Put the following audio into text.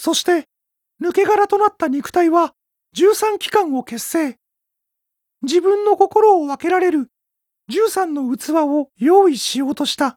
そして、抜け殻となった肉体は13機関を結成。自分の心を分けられる13の器を用意しようとした。